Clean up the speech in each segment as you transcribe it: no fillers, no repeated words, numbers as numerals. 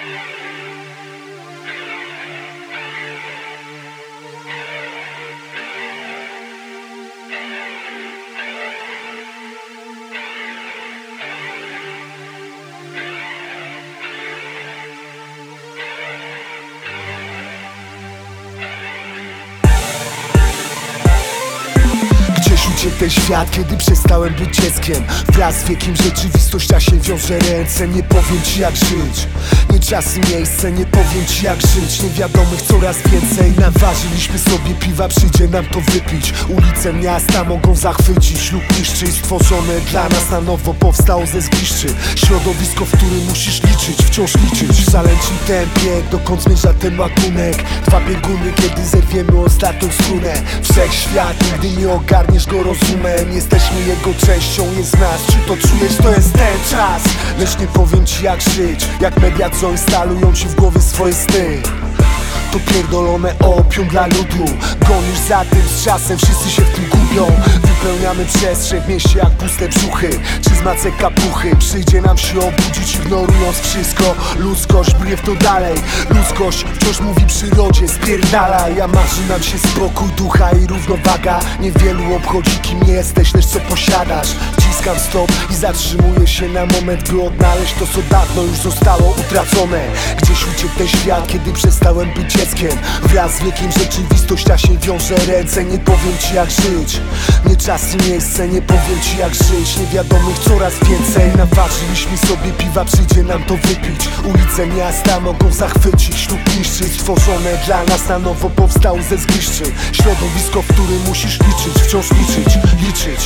Uciekł ten świat, kiedy przestałem być dzieckiem. Wraz z wiekiem rzeczywistość ta się wiąże ręce. Nie powiem ci jak żyć, nie czas i miejsce. Nie powiem ci jak żyć, niewiadomych coraz więcej. Naważyliśmy sobie piwa, przyjdzie nam to wypić. Ulice miasta mogą zachwycić lub niszczyć. Stworzone dla nas na nowo powstało ze zgliszczy. Środowisko, w którym musisz liczyć, wciąż liczyć. W szaleńczym tempie, dokąd zmierza ten ładunek. Dwa bieguny, kiedy zerwiemy ostatnią strunę. Wszechświat, nigdy nie ogarniesz go rozumem. Jesteśmy jego częścią, jest z nas. Czy to czujesz? To jest ten czas. Lecz nie powiem ci jak żyć, jak media co instalują ci w głowie swoje sny. To pierdolone opium dla ludu. Gonisz za tym z czasem, wszyscy się w tym gubią. Wypełniamy przestrzeń w mieście jak puste brzuchy. Czy z macek kapuchy przyjdzie nam się obudzić, ignorując wszystko. Ludzkość brnie w to dalej. Ludzkość wciąż mówi przyrodzie spierdalaj. A marzy nam się spokój ducha i równowaga. Niewielu obchodzi kim jesteś, lecz co posiadasz. Wciskam stop i zatrzymuję się na moment, by odnaleźć to co dawno już zostało utracone. Gdzieś uciekł ten świat, kiedy przestałem być dzieckiem. Wraz z wiekiem rzeczywistość ta się wiąże ręce. Nie powiem ci jak żyć, nie czas i miejsce. Nie powiem ci jak żyć, niewiadomych coraz więcej. Naważyliśmy sobie piwa, przyjdzie nam to wypić. Ulice miasta mogą zachwycić lub niszczyć. Stworzone dla nas na nowo powstało ze zgliszczy. Środowisko, w którym musisz liczyć, wciąż liczyć, liczyć.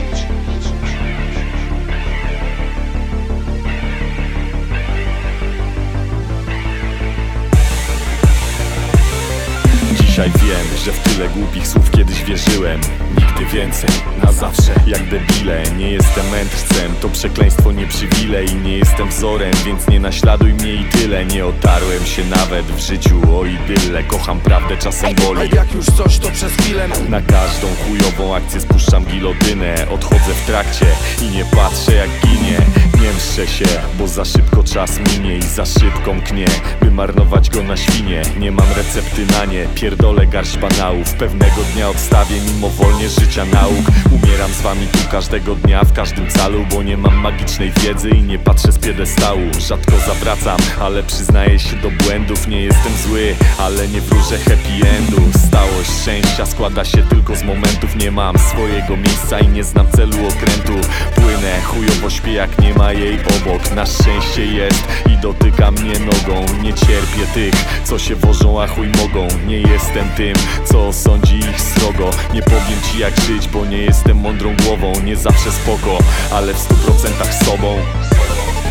Dzisiaj wiem, że w tyle głupich słów kiedyś wierzyłem. Nigdy więcej, na zawsze, jak debile. Nie jestem mędrcem, to przekleństwo nie przywilej. Nie jestem wzorem, więc nie naśladuj mnie i tyle. Nie otarłem się nawet w życiu o idylę. Kocham prawdę, czasem boli. A jak już coś, to przez chwilę. Na każdą chujową akcję spuszczam gilotynę. Odchodzę w trakcie i nie patrzę jak ginie. Nie mszczę się, bo za szybko czas minie i za szybko mknie, by marnować go na świnie. Nie mam recepty na nie, pierdolę garść banałów. Pewnego dnia odstawię mimowolnie życia nauk. Umieram z wami tu każdego dnia, w każdym calu, bo nie mam magicznej wiedzy i nie patrzę z piedestału. Rzadko zawracam, ale przyznaję się do błędów. Nie jestem zły, ale nie wróżę happy endu. Stałość szczęścia składa się tylko z momentów. Nie mam swojego miejsca i nie znam celu okrętu. Płynę, chujowo śpię jak nie ma jej obok. Na szczęście jest i dotyka mnie nogą. Nie cierpię tych, co się wożą, a chuj mogą. Nie jestem tym, co osądzi ich srogo. Nie powiem ci jak żyć, bo nie jestem mądrą głową. Nie zawsze spoko, ale w 100% sobą.